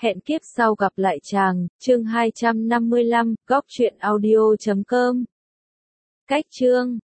Hẹn kiếp sau gặp lại chàng, chương 255, góc truyện audio.com. Cách chương